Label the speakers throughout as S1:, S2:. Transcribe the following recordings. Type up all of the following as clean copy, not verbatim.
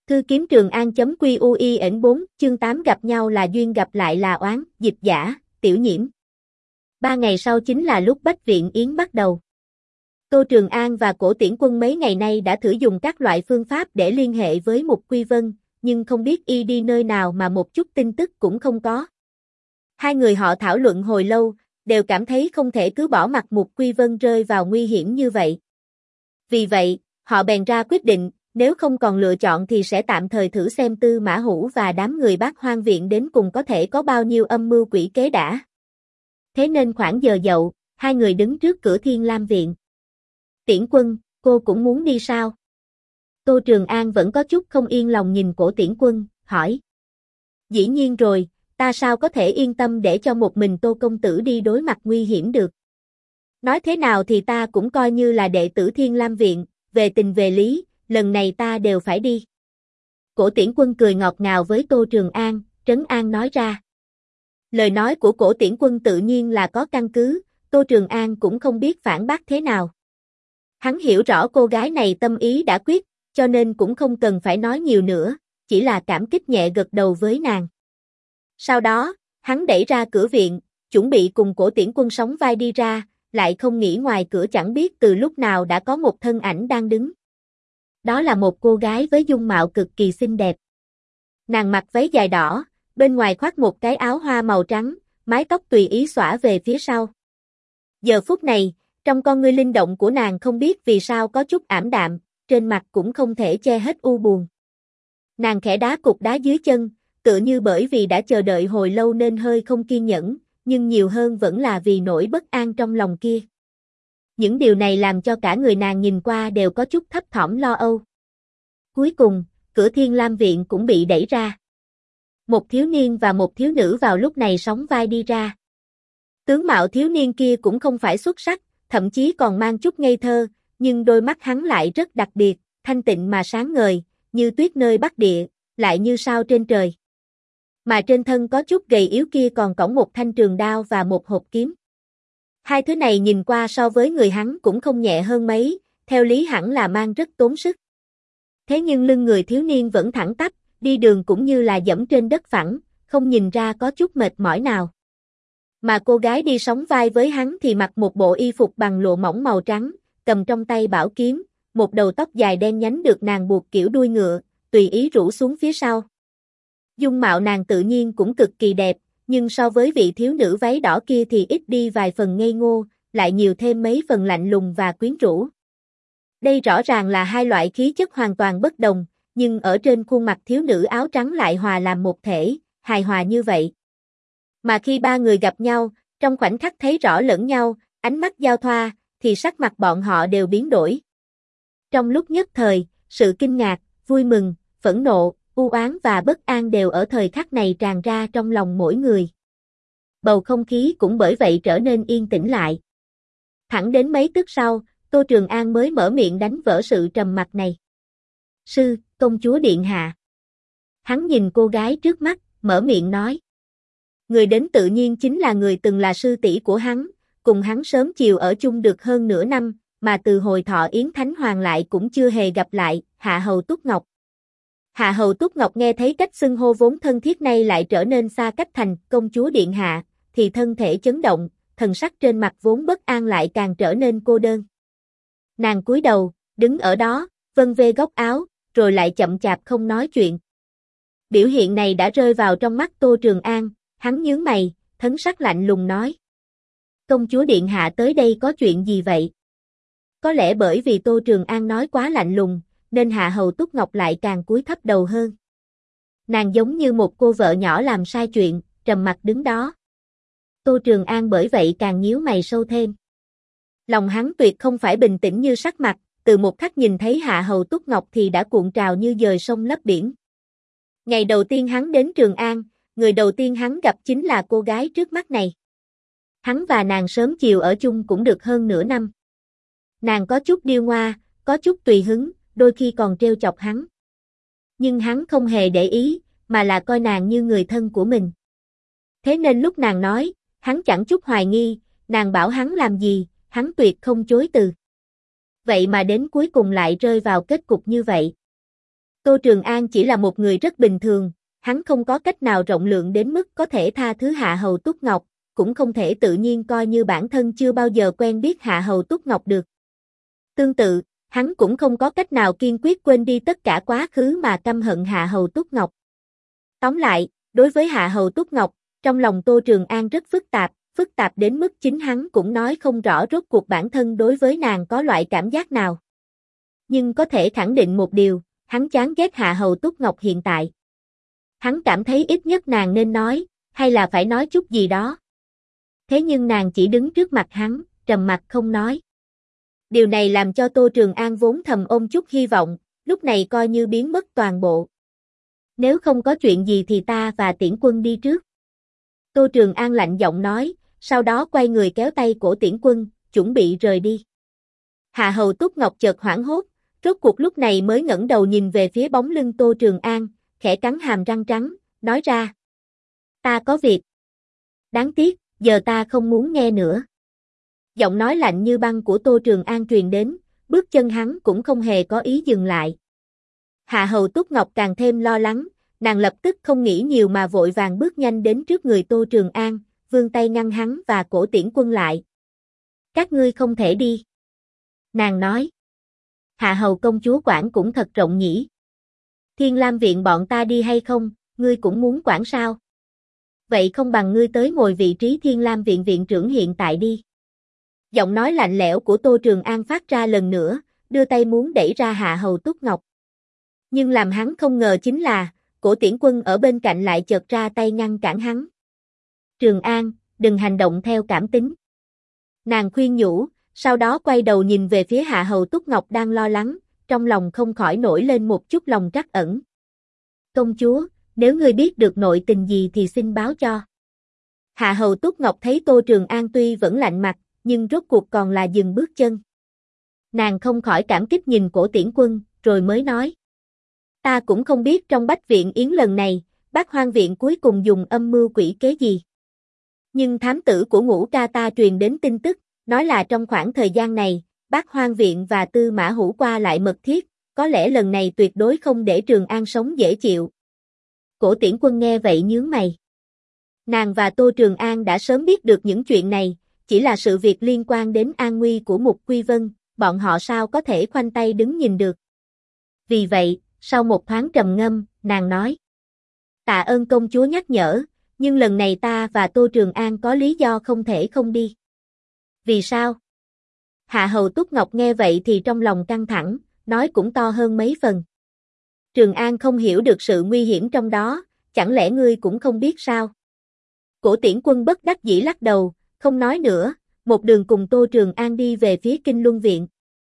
S1: Cư kiếm Trường An.QUIN 4, chương 8 gặp nhau là duyên gặp lại là oán, dịch giả, Tiểu Nhiễm. 3 ngày sau chính là lúc Bách Viện Yến bắt đầu. Tô Trường An và Cổ Tiễn Quân mấy ngày nay đã thử dùng các loại phương pháp để liên hệ với Mục Quy Vân, nhưng không biết y đi nơi nào mà một chút tin tức cũng không có. Hai người họ thảo luận hồi lâu, đều cảm thấy không thể cứ bỏ mặc Mục Quy Vân rơi vào nguy hiểm như vậy. Vì vậy, họ bèn ra quyết định, nếu không còn lựa chọn thì sẽ tạm thời thử xem Tư Mã Hữu và đám người Bát Hoang Viện đến cùng có thể có bao nhiêu âm mưu quỷ kế đã. Thế nên khoảng giờ dậu, hai người đứng trước cửa Thiên Lam Viện. Tiễn Quân, cô cũng muốn đi sao? Tô Trường An vẫn có chút không yên lòng nhìn Cổ Tiễn Quân, hỏi. Dĩ nhiên rồi, ta sao có thể yên tâm để cho một mình Tô công tử đi đối mặt nguy hiểm được. Nói thế nào thì ta cũng coi như là đệ tử Thiên Lam Viện, về tình về lý, lần này ta đều phải đi. Cổ Tiễn Quân cười ngọt ngào với Tô Trường An, trấn an nói ra. Lời nói của Cổ Tiễn Quân tự nhiên là có căn cứ, Tô Trường An cũng không biết phản bác thế nào. Hắn hiểu rõ cô gái này tâm ý đã quyết, cho nên cũng không cần phải nói nhiều nữa, chỉ là cảm kích nhẹ gật đầu với nàng. Sau đó, hắn đẩy ra cửa viện, chuẩn bị cùng Cổ Tiễn Quân sóng vai đi ra, lại không nghĩ ngoài cửa chẳng biết từ lúc nào đã có một thân ảnh đang đứng. Đó là một cô gái với dung mạo cực kỳ xinh đẹp. Nàng mặc váy dài đỏ, bên ngoài khoác một cái áo hoa màu trắng, mái tóc tùy ý xõa về phía sau. Giờ phút này, trong con ngươi linh động của nàng không biết vì sao có chút ảm đạm, trên mặt cũng không thể che hết u buồn. Nàng khẽ đá cục đá dưới chân, tựa như bởi vì đã chờ đợi hồi lâu nên hơi không kiên nhẫn, nhưng nhiều hơn vẫn là vì nỗi bất an trong lòng kia. Những điều này làm cho cả người nàng nhìn qua đều có chút thấp thỏm lo âu. Cuối cùng, cửa Thiên Lam Viện cũng bị đẩy ra. Một thiếu niên và một thiếu nữ vào lúc này sóng vai đi ra. Tướng mạo thiếu niên kia cũng không phải xuất sắc, thậm chí còn mang chút ngây thơ, nhưng đôi mắt hắn lại rất đặc biệt, thanh tịnh mà sáng ngời, như tuyết nơi Bắc Địa, lại như sao trên trời. Mà trên thân có chút gầy yếu kia còn cõng một thanh trường đao và một hộp kiếm. Hai thứ này nhìn qua so với người hắn cũng không nhẹ hơn mấy, theo lý hẳn là mang rất tốn sức. Thế nhưng lưng người thiếu niên vẫn thẳng tắp, đi đường cũng như là dẫm trên đất phẳng, không nhìn ra có chút mệt mỏi nào. Mà cô gái đi sóng vai với hắn thì mặc một bộ y phục bằng lụa mỏng màu trắng, cầm trong tay bảo kiếm, một đầu tóc dài đen nhánh được nàng buộc kiểu đuôi ngựa, tùy ý rủ xuống phía sau. Dung mạo nàng tự nhiên cũng cực kỳ đẹp, nhưng so với vị thiếu nữ váy đỏ kia thì ít đi vài phần ngây ngô, lại nhiều thêm mấy phần lạnh lùng và quyến rũ. Đây rõ ràng là hai loại khí chất hoàn toàn bất đồng, nhưng ở trên khuôn mặt thiếu nữ áo trắng lại hòa làm một thể, hài hòa như vậy. Mà khi ba người gặp nhau, trong khoảnh khắc thấy rõ lẫn nhau, ánh mắt giao thoa, thì sắc mặt bọn họ đều biến đổi. Trong lúc nhất thời, sự kinh ngạc, vui mừng, phẫn nộ, u oán và bất an đều ở thời khắc này tràn ra trong lòng mỗi người. Bầu không khí cũng bởi vậy trở nên yên tĩnh lại. Thẳng đến mấy tức sau, Tô Trường An mới mở miệng đánh vỡ sự trầm mặc này. Sư, công chúa điện hạ. Hắn nhìn cô gái trước mắt, mở miệng nói. Người đến tự nhiên chính là người từng là sư tỷ của hắn, cùng hắn sớm chiều ở chung được hơn nửa năm, mà từ hồi thọ Yến Thánh Hoàng lại cũng chưa hề gặp lại, Hạ Hầu Túc Ngọc. Hạ Hầu Túc Ngọc nghe thấy cách xưng hô vốn thân thiết này lại trở nên xa cách thành công chúa điện hạ, thì thân thể chấn động, thần sắc trên mặt vốn bất an lại càng trở nên cô đơn. Nàng cúi đầu, đứng ở đó, vân vê góc áo, rồi lại chậm chạp không nói chuyện. Biểu hiện này đã rơi vào trong mắt Tô Trường An, hắn nhướng mày, thần sắc lạnh lùng nói. Công chúa điện hạ tới đây có chuyện gì vậy? Có lẽ bởi vì Tô Trường An nói quá lạnh lùng, nên Hạ Hầu Túc Ngọc lại càng cúi thấp đầu hơn. Nàng giống như một cô vợ nhỏ làm sai chuyện, trầm mặc đứng đó. Tô Trường An bởi vậy càng nhíu mày sâu thêm. Lòng hắn tuyệt không phải bình tĩnh như sắc mặt, từ một khắc nhìn thấy Hạ Hầu Túc Ngọc thì đã cuộn trào như dời sông lấp biển. Ngày đầu tiên hắn đến Trường An, người đầu tiên hắn gặp chính là cô gái trước mắt này. Hắn và nàng sớm chiều ở chung cũng được hơn nửa năm. Nàng có chút điêu ngoa, có chút tùy hứng, đôi khi còn trêu chọc hắn. Nhưng hắn không hề để ý, mà là coi nàng như người thân của mình. Thế nên lúc nàng nói, hắn chẳng chút hoài nghi, nàng bảo hắn làm gì, hắn tuyệt không chối từ. Vậy mà đến cuối cùng lại rơi vào kết cục như vậy. Tô Trường An chỉ là một người rất bình thường, hắn không có cách nào rộng lượng đến mức có thể tha thứ Hạ Hầu Túc Ngọc, cũng không thể tự nhiên coi như bản thân chưa bao giờ quen biết Hạ Hầu Túc Ngọc được. Tương tự, hắn cũng không có cách nào kiên quyết quên đi tất cả quá khứ mà căm hận Hạ Hầu Túc Ngọc. Tóm lại, đối với Hạ Hầu Túc Ngọc, trong lòng Tô Trường An rất phức tạp đến mức chính hắn cũng nói không rõ rốt cuộc bản thân đối với nàng có loại cảm giác nào. Nhưng có thể khẳng định một điều, hắn chán ghét Hạ Hầu Túc Ngọc hiện tại. Hắn cảm thấy ít nhất nàng nên nói, hay là phải nói chút gì đó. Thế nhưng nàng chỉ đứng trước mặt hắn, trầm mặc không nói. Điều này làm cho Tô Trường An vốn thầm ôm chút hy vọng, lúc này coi như biến mất toàn bộ. Nếu không có chuyện gì thì ta và Tiễn Quân đi trước. Tô Trường An lạnh giọng nói, sau đó quay người kéo tay cổ Tiễn Quân, chuẩn bị rời đi. Hạ Hầu Túc Ngọc chợt hoảng hốt, rốt cuộc lúc này mới ngẩng đầu nhìn về phía bóng lưng Tô Trường An, khẽ cắn hàm răng trắng, nói ra. Ta có việc. Đáng tiếc, giờ ta không muốn nghe nữa. Giọng nói lạnh như băng của Tô Trường An truyền đến, bước chân hắn cũng không hề có ý dừng lại. Hạ Hầu Túc Ngọc càng thêm lo lắng, nàng lập tức không nghĩ nhiều mà vội vàng bước nhanh đến trước người Tô Trường An, vươn tay ngăn hắn và cổ Tiễn Quân lại. Các ngươi không thể đi. Nàng nói. Hạ Hầu công chúa quản cũng thật rộng nhỉ. Thiên Lam viện bọn ta đi hay không, ngươi cũng muốn quản sao? Vậy không bằng ngươi tới ngồi vị trí Thiên Lam viện viện trưởng hiện tại đi. Giọng nói lạnh lẽo của Tô Trường An phát ra lần nữa, đưa tay muốn đẩy ra Hạ Hầu Túc Ngọc. Nhưng làm hắn không ngờ chính là, cổ Tiễn Quân ở bên cạnh lại chợt ra tay ngăn cản hắn. Trường An, đừng hành động theo cảm tính. Nàng khuyên nhủ, sau đó quay đầu nhìn về phía Hạ Hầu Túc Ngọc đang lo lắng, trong lòng không khỏi nổi lên một chút lòng trắc ẩn. Công chúa, nếu ngươi biết được nội tình gì thì xin báo cho. Hạ Hầu Túc Ngọc thấy Tô Trường An tuy vẫn lạnh mặt, nhưng rốt cuộc còn là dừng bước chân. Nàng không khỏi cảm kích nhìn cổ Tiễn Quân, rồi mới nói. Ta cũng không biết trong Bách Viện Yến lần này, Bác Hoang Viện cuối cùng dùng âm mưu quỷ kế gì. Nhưng thám tử của Ngũ Ca ta truyền đến tin tức, nói là trong khoảng thời gian này, Bác Hoang Viện và Tư Mã Hữu qua lại mật thiết, có lẽ lần này tuyệt đối không để Trường An sống dễ chịu. Cổ Tiễn Quân nghe vậy nhướng mày. Nàng và Tô Trường An đã sớm biết được những chuyện này, chỉ là sự việc liên quan đến an nguy của Mục Quy Vân, bọn họ sao có thể khoanh tay đứng nhìn được. Vì vậy, sau một thoáng trầm ngâm, nàng nói. Tạ ơn công chúa nhắc nhở, nhưng lần này ta và Tô Trường An có lý do không thể không đi. Vì sao? Hạ Hầu Túc Ngọc nghe vậy thì trong lòng căng thẳng, nói cũng to hơn mấy phần. Trường An không hiểu được sự nguy hiểm trong đó, chẳng lẽ ngươi cũng không biết sao? Cổ Tiễn Quân bất đắc dĩ lắc đầu, không nói nữa, một đường cùng Tô Trường An đi về phía Kinh Luân Viện.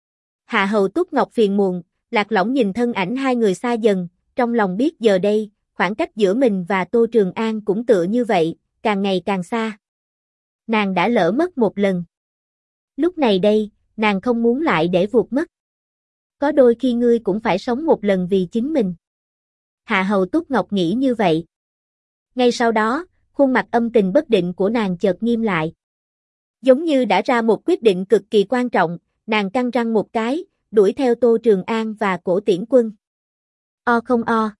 S1: Hạ Hầu Túc Ngọc phiền muộn, lạc lõng nhìn thân ảnh hai người xa dần, trong lòng biết giờ đây, khoảng cách giữa mình và Tô Trường An cũng tựa như vậy, càng ngày càng xa. Nàng đã lỡ mất một lần. Lúc này đây, nàng không muốn lại để vụt mất. Có đôi khi ngươi cũng phải sống một lần vì chính mình. Hạ Hầu Túc Ngọc nghĩ như vậy. Ngay sau đó, khuôn mặt âm tình bất định của nàng chợt nghiêm lại. Giống như đã ra một quyết định cực kỳ quan trọng, nàng cắn răng một cái, đuổi theo Tô Trường An và cổ Tiễn Quân. O không o.